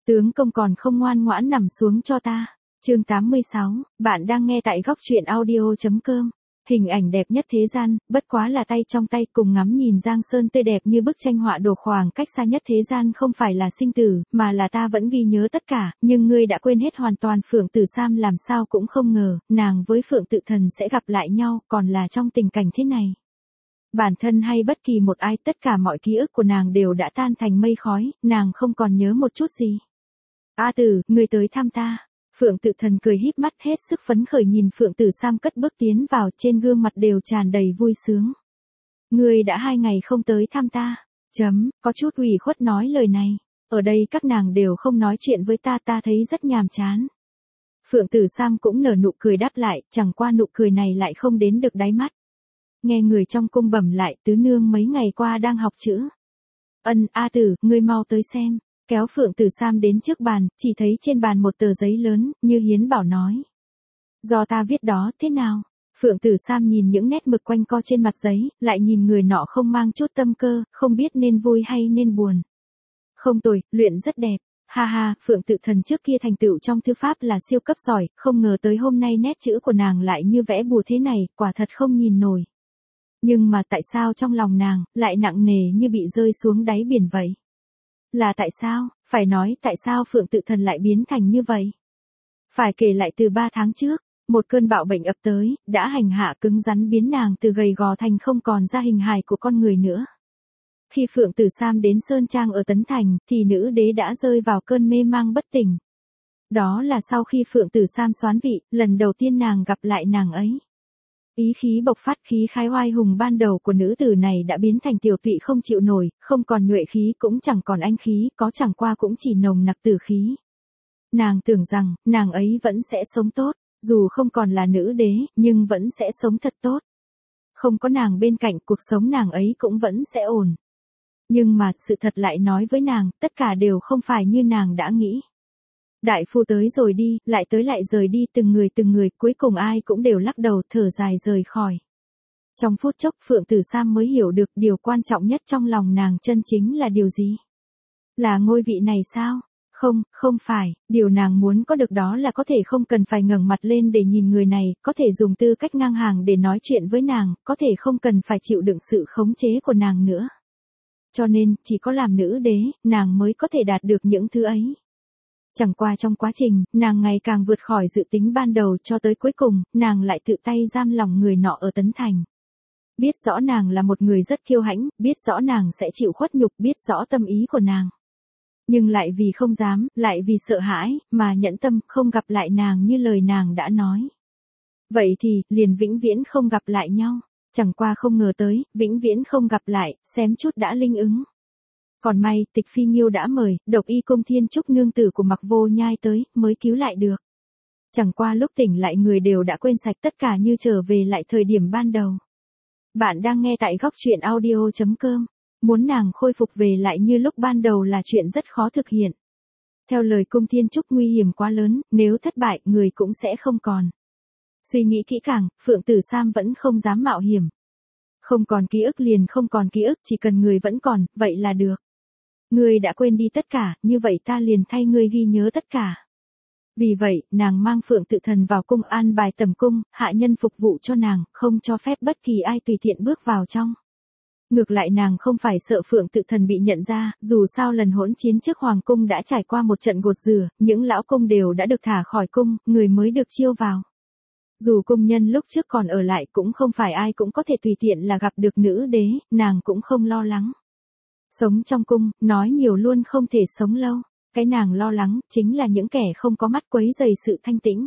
Tướng công còn không ngoan ngoãn nằm xuống cho ta. Chương 86, bạn đang nghe tại góc truyện audio.com. Hình ảnh đẹp nhất thế gian, bất quá là tay trong tay cùng ngắm nhìn Giang Sơn tươi đẹp như bức tranh họa đồ, khoảng cách xa nhất thế gian không phải là sinh tử, mà là ta vẫn ghi nhớ tất cả, nhưng ngươi đã quên hết hoàn toàn. Phượng Tử Sam làm sao cũng không ngờ, nàng với Phượng Tự Thần sẽ gặp lại nhau, còn là trong tình cảnh thế này. Bản thân hay bất kỳ một ai, tất cả mọi ký ức của nàng đều đã tan thành mây khói, nàng không còn nhớ một chút gì. A Tử, ngươi tới thăm ta. Phượng Tự Thần cười híp mắt hết sức phấn khởi nhìn Phượng Tử Sam cất bước tiến vào, trên gương mặt đều tràn đầy vui sướng. Ngươi đã 2 ngày không tới thăm ta. Có chút ủy khuất nói lời này. Ở đây các nàng đều không nói chuyện với ta, ta thấy rất nhàm chán. Phượng Tử Sam cũng nở nụ cười đáp lại, chẳng qua nụ cười này lại không đến được đáy mắt. Nghe người trong cung bẩm lại, tứ nương mấy ngày qua đang học chữ. A Tử, ngươi mau tới xem. Kéo Phượng Tử Sam đến trước bàn, chỉ thấy trên bàn một tờ giấy lớn, như hiến bảo nói. Do ta viết đó, thế nào? Phượng Tử Sam nhìn những nét mực quanh co trên mặt giấy, lại nhìn người nọ không mang chút tâm cơ, không biết nên vui hay nên buồn. Không tồi, luyện rất đẹp. Ha ha, Phượng Tự Thần trước kia thành tựu trong thư pháp là siêu cấp giỏi, không ngờ tới hôm nay nét chữ của nàng lại như vẽ bùa thế này, quả thật không nhìn nổi. Nhưng mà tại sao trong lòng nàng, lại nặng nề như bị rơi xuống đáy biển vậy? Là tại sao, phải nói tại sao Phượng Tự Thần lại biến thành như vậy? Phải kể lại từ 3 tháng trước, một cơn bạo bệnh ập tới, đã hành hạ cứng rắn biến nàng từ gầy gò thành không còn ra hình hài của con người nữa. Khi Phượng Tử Sam đến Sơn Trang ở Tấn Thành, thì nữ đế đã rơi vào cơn mê mang bất tỉnh. Đó là sau khi Phượng Tử Sam soán vị, lần đầu tiên nàng gặp lại nàng ấy. Ý khí bộc phát, khí khái oai hùng ban đầu của nữ tử này đã biến thành tiểu tụy không chịu nổi, không còn nhuệ khí cũng chẳng còn anh khí, có chẳng qua cũng chỉ nồng nặc tử khí. Nàng tưởng rằng, nàng ấy vẫn sẽ sống tốt, dù không còn là nữ đế, nhưng vẫn sẽ sống thật tốt. Không có nàng bên cạnh, cuộc sống nàng ấy cũng vẫn sẽ ổn. Nhưng mà, sự thật lại nói với nàng, tất cả đều không phải như nàng đã nghĩ. Đại phu tới rồi đi, lại tới lại rời đi, từng người, cuối cùng ai cũng đều lắc đầu thở dài rời khỏi. Trong phút chốc Phượng Tử Sam mới hiểu được điều quan trọng nhất trong lòng nàng chân chính là điều gì. Là ngôi vị này sao? Không phải, điều nàng muốn có được đó là có thể không cần phải ngẩng mặt lên để nhìn người này, có thể dùng tư cách ngang hàng để nói chuyện với nàng, có thể không cần phải chịu đựng sự khống chế của nàng nữa. Cho nên, chỉ có làm nữ đế, nàng mới có thể đạt được những thứ ấy. Chẳng qua trong quá trình, nàng ngày càng vượt khỏi dự tính ban đầu, cho tới cuối cùng, nàng lại tự tay giam lòng người nọ ở Tấn Thành. Biết rõ nàng là một người rất kiêu hãnh, biết rõ nàng sẽ chịu khuất nhục, biết rõ tâm ý của nàng. Nhưng lại vì không dám, lại vì sợ hãi, mà nhẫn tâm không gặp lại nàng như lời nàng đã nói. Vậy thì, liền vĩnh viễn không gặp lại nhau. Chẳng qua không ngờ tới, vĩnh viễn không gặp lại, xém chút đã linh ứng. Còn may, Tịch Phi Nghiêu đã mời, Độc Y Cung Thiên Trúc nương tử của Mặc Vô Nhai tới, mới cứu lại được. Chẳng qua lúc tỉnh lại người đều đã quên sạch, tất cả như trở về lại thời điểm ban đầu. Bạn đang nghe tại góc truyện audio.com. Muốn nàng khôi phục về lại như lúc ban đầu là chuyện rất khó thực hiện. Theo lời Cung Thiên Trúc nguy hiểm quá lớn, nếu thất bại người cũng sẽ không còn. Suy nghĩ kỹ càng, Phượng Tử Sam vẫn không dám mạo hiểm. Không còn ký ức liền không còn ký ức, chỉ cần người vẫn còn, vậy là được. Ngươi đã quên đi tất cả, như vậy ta liền thay ngươi ghi nhớ tất cả. Vì vậy, nàng mang Phượng Tự Thần vào cung, an bài tầm cung, hạ nhân phục vụ cho nàng, không cho phép bất kỳ ai tùy tiện bước vào trong. Ngược lại nàng không phải sợ Phượng Tự Thần bị nhận ra, dù sao lần hỗn chiến trước hoàng cung đã trải qua một trận gột rửa, những lão cung đều đã được thả khỏi cung, người mới được chiêu vào. Dù cung nhân lúc trước còn ở lại cũng không phải ai cũng có thể tùy tiện là gặp được nữ đế, nàng cũng không lo lắng. Sống trong cung, nói nhiều luôn không thể sống lâu. Cái nàng lo lắng, chính là những kẻ không có mắt quấy rầy sự thanh tĩnh.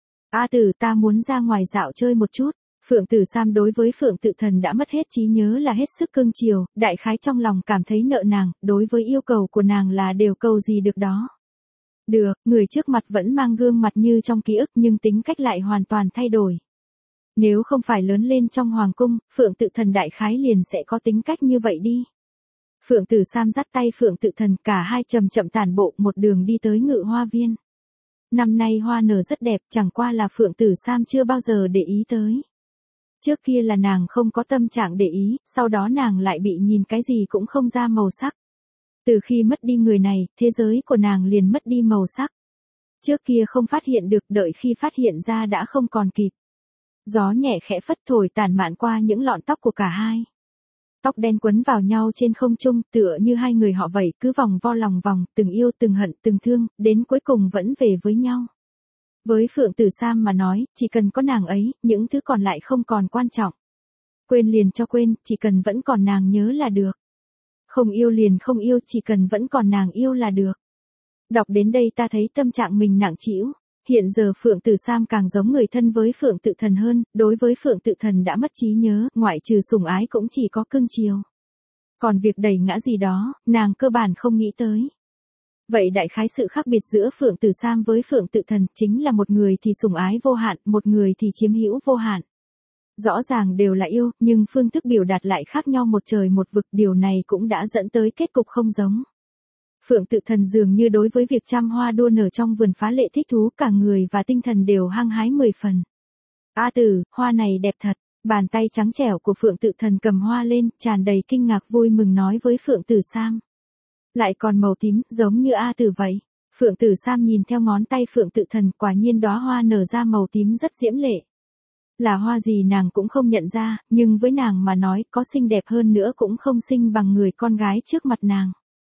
A Tử, ta muốn ra ngoài dạo chơi một chút. Phượng Tử Sam đối với Phượng Tự Thần đã mất hết trí nhớ là hết sức cưng chiều, đại khái trong lòng cảm thấy nợ nàng, đối với yêu cầu của nàng là đều cầu gì được đó. Được, người trước mặt vẫn mang gương mặt như trong ký ức nhưng tính cách lại hoàn toàn thay đổi. Nếu không phải lớn lên trong hoàng cung, Phượng Tự Thần đại khái liền sẽ có tính cách như vậy đi. Phượng Tử Sam dắt tay Phượng Tự Thần, cả hai chậm chậm tản bộ một đường đi tới Ngự Hoa Viên. Năm nay hoa nở rất đẹp, chẳng qua là Phượng Tử Sam chưa bao giờ để ý tới. Trước kia là nàng không có tâm trạng để ý, sau đó nàng lại bị nhìn cái gì cũng không ra màu sắc. Từ khi mất đi người này, thế giới của nàng liền mất đi màu sắc. Trước kia không phát hiện được, đợi khi phát hiện ra đã không còn kịp. Gió nhẹ khẽ phất thổi tản mạn qua những lọn tóc của cả hai. Tóc đen quấn vào nhau trên không trung, tựa như hai người họ vậy, cứ vòng vo lòng vòng, từng yêu từng hận từng thương, đến cuối cùng vẫn về với nhau. Với Phượng Tử Sam mà nói, chỉ cần có nàng ấy, những thứ còn lại không còn quan trọng. Quên liền cho quên, chỉ cần vẫn còn nàng nhớ là được. Không yêu liền không yêu, chỉ cần vẫn còn nàng yêu là được. Đọc đến đây ta thấy tâm trạng mình nặng trĩu. Hiện giờ Phượng Tử Sam càng giống người thân với Phượng Tự Thần hơn, đối với Phượng Tự Thần đã mất trí nhớ, ngoại trừ sủng ái cũng chỉ có cưng chiều. Còn việc đẩy ngã gì đó, nàng cơ bản không nghĩ tới. Vậy đại khái sự khác biệt giữa Phượng Tử Sam với Phượng Tự Thần chính là một người thì sủng ái vô hạn, một người thì chiếm hữu vô hạn. Rõ ràng đều là yêu, nhưng phương thức biểu đạt lại khác nhau một trời một vực, điều này cũng đã dẫn tới kết cục không giống. Phượng Tự Thần dường như đối với việc chăm hoa đua nở trong vườn phá lệ thích thú, cả người và tinh thần đều hăng hái 10 phần. A Tử, hoa này đẹp thật. Bàn tay trắng trẻo của Phượng Tự Thần cầm hoa lên, tràn đầy kinh ngạc vui mừng nói với Phượng Tử Sam. Lại còn màu tím, giống như A Tử vậy. Phượng Tử Sam nhìn theo ngón tay Phượng Tự Thần, quả nhiên đóa hoa nở ra màu tím rất diễm lệ. Là hoa gì nàng cũng không nhận ra, nhưng với nàng mà nói, có xinh đẹp hơn nữa cũng không xinh bằng người con gái trước mặt nàng.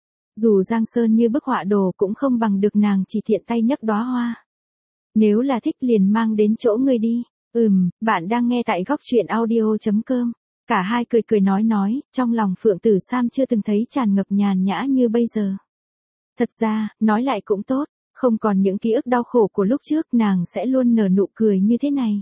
Dù Giang Sơn như bức họa đồ cũng không bằng được nàng chỉ tiện tay nhấc đóa hoa. Nếu là thích liền mang đến chỗ ngươi đi. Bạn đang nghe tại góc truyện audio.com. Cả hai cười cười nói, trong lòng Phượng Tử Sam chưa từng thấy tràn ngập nhàn nhã như bây giờ. Thật ra, nói lại cũng tốt, không còn những ký ức đau khổ của lúc trước, nàng sẽ luôn nở nụ cười như thế này.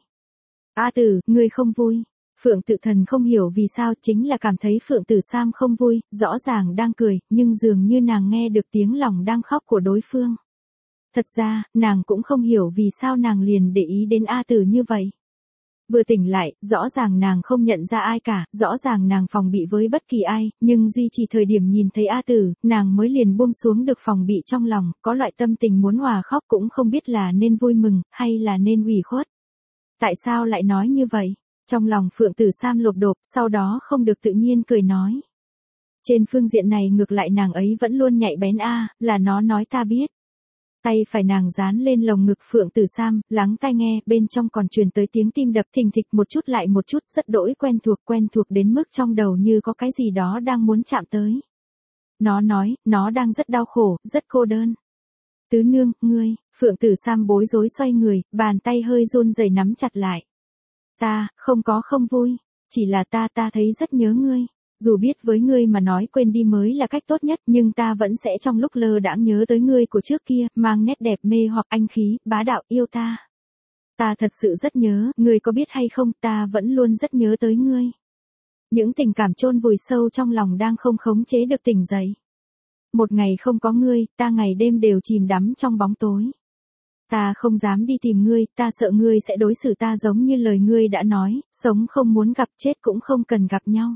A Tử, ngươi không vui. Phượng Tự Thần không hiểu vì sao, chính là cảm thấy Phượng Tử Sam không vui, rõ ràng đang cười, nhưng dường như nàng nghe được tiếng lòng đang khóc của đối phương. Thật ra, nàng cũng không hiểu vì sao nàng liền để ý đến A Tử như vậy. Vừa tỉnh lại, rõ ràng nàng không nhận ra ai cả, rõ ràng nàng phòng bị với bất kỳ ai, nhưng duy trì thời điểm nhìn thấy A Tử, nàng mới liền buông xuống được phòng bị trong lòng, có loại tâm tình muốn hòa khóc cũng không biết là nên vui mừng, hay là nên ủy khuất. Tại sao lại nói như vậy? Trong lòng Phượng Tử Sam lột đột, sau đó không được tự nhiên cười nói. Trên phương diện này ngược lại nàng ấy vẫn luôn nhạy bén là nó nói ta biết. Tay phải nàng dán lên lồng ngực Phượng Tử Sam, lắng tai nghe, bên trong còn truyền tới tiếng tim đập thình thịch một chút lại một chút, rất đỗi quen thuộc đến mức trong đầu như có cái gì đó đang muốn chạm tới. Nó nói, nó đang rất đau khổ, rất cô đơn. Tứ nương, ngươi, Phượng Tử Sam bối rối xoay người, bàn tay hơi run rẩy nắm chặt lại. Ta, không vui, chỉ là ta thấy rất nhớ ngươi. Dù biết với ngươi mà nói quên đi mới là cách tốt nhất, nhưng ta vẫn sẽ trong lúc lơ đãng nhớ tới ngươi của trước kia, mang nét đẹp mê hoặc anh khí, bá đạo yêu ta. Ta thật sự rất nhớ, ngươi có biết hay không, ta vẫn luôn rất nhớ tới ngươi. Những tình cảm chôn vùi sâu trong lòng đang không khống chế được tỉnh dậy. Một ngày không có ngươi, ta ngày đêm đều chìm đắm trong bóng tối. Ta không dám đi tìm ngươi, ta sợ ngươi sẽ đối xử ta giống như lời ngươi đã nói, sống không muốn gặp, chết cũng không cần gặp nhau.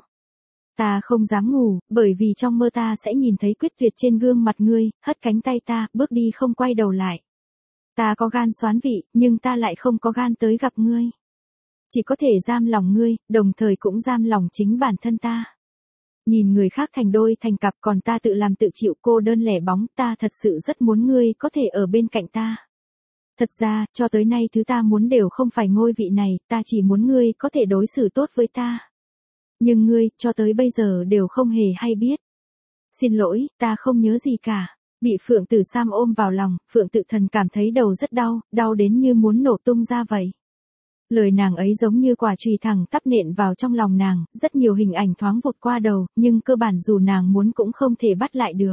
Ta không dám ngủ, bởi vì trong mơ ta sẽ nhìn thấy quyết tuyệt trên gương mặt ngươi, hất cánh tay ta, bước đi không quay đầu lại. Ta có gan xoán vị, nhưng ta lại không có gan tới gặp ngươi. Chỉ có thể giam lòng ngươi, đồng thời cũng giam lòng chính bản thân ta. Nhìn người khác thành đôi thành cặp, còn ta tự làm tự chịu cô đơn lẻ bóng, ta thật sự rất muốn ngươi có thể ở bên cạnh ta. Thật ra, cho tới nay thứ ta muốn đều không phải ngôi vị này, ta chỉ muốn ngươi có thể đối xử tốt với ta. Nhưng ngươi, cho tới bây giờ đều không hề hay biết. Xin lỗi, ta không nhớ gì cả. Bị Phượng Tử Sam ôm vào lòng, Phượng Tự Thần cảm thấy đầu rất đau, đau đến như muốn nổ tung ra vậy. Lời nàng ấy giống như quả chùy thẳng tắp nện vào trong lòng nàng, rất nhiều hình ảnh thoáng vụt qua đầu, nhưng cơ bản dù nàng muốn cũng không thể bắt lại được.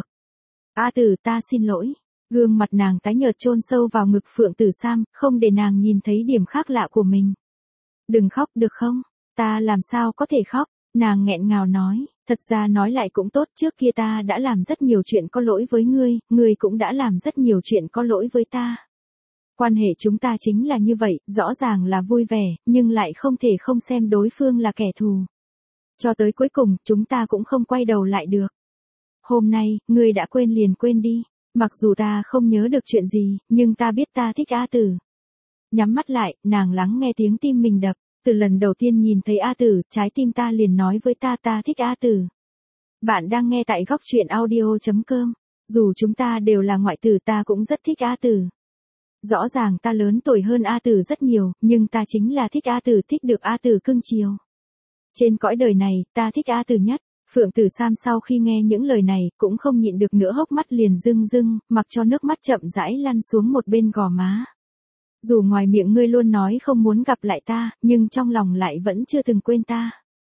A Tử, ta xin lỗi. Gương mặt nàng tái nhợt chôn sâu vào ngực Phượng Tử Sam, không để nàng nhìn thấy điểm khác lạ của mình. Đừng khóc được không? Ta làm sao có thể khóc? Nàng nghẹn ngào nói, thật ra nói lại cũng tốt, trước kia ta đã làm rất nhiều chuyện có lỗi với ngươi, ngươi cũng đã làm rất nhiều chuyện có lỗi với ta. Quan hệ chúng ta chính là như vậy, rõ ràng là vui vẻ, nhưng lại không thể không xem đối phương là kẻ thù. Cho tới cuối cùng, chúng ta cũng không quay đầu lại được. Hôm nay, ngươi đã quên liền quên đi. Mặc dù ta không nhớ được chuyện gì, nhưng ta biết ta thích A Tử. Nhắm mắt lại, nàng lắng nghe tiếng tim mình đập. Từ lần đầu tiên nhìn thấy A Tử, trái tim ta liền nói với ta thích A Tử. Bạn đang nghe tại góc truyện audio.com. Dù chúng ta đều là ngoại tử ta cũng rất thích A Tử. Rõ ràng ta lớn tuổi hơn A Tử rất nhiều, nhưng ta chính là thích A Tử, thích được A Tử cưng chiều. Trên cõi đời này, ta thích A Tử nhất. Phượng Tử Sam sau khi nghe những lời này, cũng không nhịn được nữa, hốc mắt liền rưng rưng, mặc cho nước mắt chậm rãi lăn xuống một bên gò má. Dù ngoài miệng ngươi luôn nói không muốn gặp lại ta, nhưng trong lòng lại vẫn chưa từng quên ta.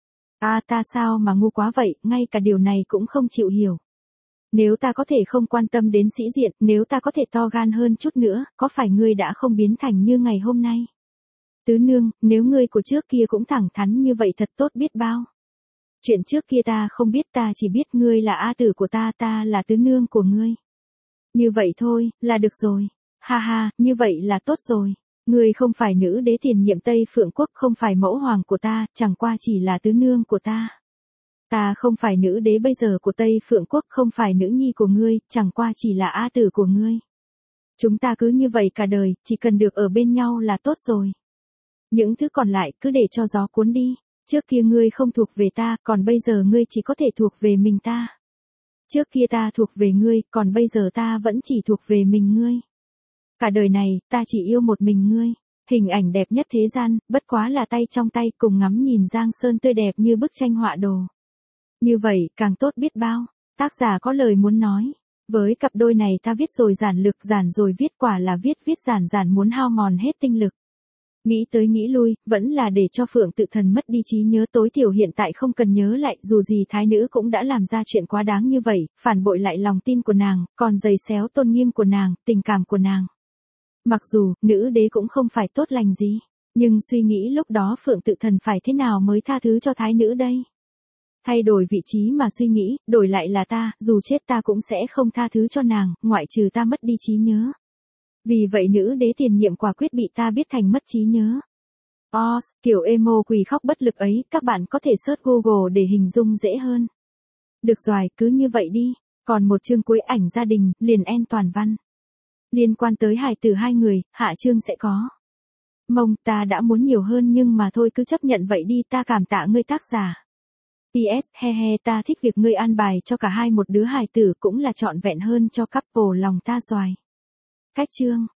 Ta sao mà ngu quá vậy, ngay cả điều này cũng không chịu hiểu. Nếu ta có thể không quan tâm đến sĩ diện, nếu ta có thể to gan hơn chút nữa, có phải ngươi đã không biến thành như ngày hôm nay? Tứ nương, nếu ngươi của trước kia cũng thẳng thắn như vậy thật tốt biết bao. Chuyện trước kia ta không biết, ta chỉ biết ngươi là A Tử của ta, ta là tứ nương của ngươi. Như vậy thôi, là được rồi. Ha ha, như vậy là tốt rồi. Ngươi không phải nữ đế tiền nhiệm Tây Phượng Quốc, không phải mẫu hoàng của ta, chẳng qua chỉ là tứ nương của ta. Ta không phải nữ đế bây giờ của Tây Phượng Quốc, không phải nữ nhi của ngươi, chẳng qua chỉ là A Tử của ngươi. Chúng ta cứ như vậy cả đời, chỉ cần được ở bên nhau là tốt rồi. Những thứ còn lại cứ để cho gió cuốn đi. Trước kia ngươi không thuộc về ta, còn bây giờ ngươi chỉ có thể thuộc về mình ta. Trước kia ta thuộc về ngươi, còn bây giờ ta vẫn chỉ thuộc về mình ngươi. Cả đời này, ta chỉ yêu một mình ngươi. Hình ảnh đẹp nhất thế gian, bất quá là tay trong tay cùng ngắm nhìn Giang Sơn tươi đẹp như bức tranh họa đồ. Như vậy, càng tốt biết bao. Tác giả có lời muốn nói. Với cặp đôi này ta viết rồi giản lược, giản rồi viết, quả là viết giản muốn hao mòn hết tinh lực. Nghĩ tới nghĩ lui, vẫn là để cho Phượng Tự Thần mất đi trí nhớ, tối thiểu hiện tại không cần nhớ lại, dù gì thái nữ cũng đã làm ra chuyện quá đáng như vậy, phản bội lại lòng tin của nàng, còn giày xéo tôn nghiêm của nàng, tình cảm của nàng. Mặc dù, nữ đế cũng không phải tốt lành gì, nhưng suy nghĩ lúc đó Phượng Tự Thần phải thế nào mới tha thứ cho thái nữ đây? Thay đổi vị trí mà suy nghĩ, đổi lại là ta, dù chết ta cũng sẽ không tha thứ cho nàng, ngoại trừ ta mất đi trí nhớ. Vì vậy nữ đế tiền nhiệm quả quyết bị ta biết thành mất trí nhớ. Kiểu emo quỳ khóc bất lực ấy, các bạn có thể search Google để hình dung dễ hơn. Được rồi, cứ như vậy đi. Còn một chương cuối ảnh gia đình, liền end toàn văn. Liên quan tới hài tử hai người, hạ chương sẽ có. Ta đã muốn nhiều hơn nhưng mà thôi, cứ chấp nhận vậy đi, ta cảm tạ ngươi tác giả. PS, ta thích việc ngươi an bài cho cả hai một đứa hài tử, cũng là trọn vẹn hơn cho couple lòng ta doài. Cách chương.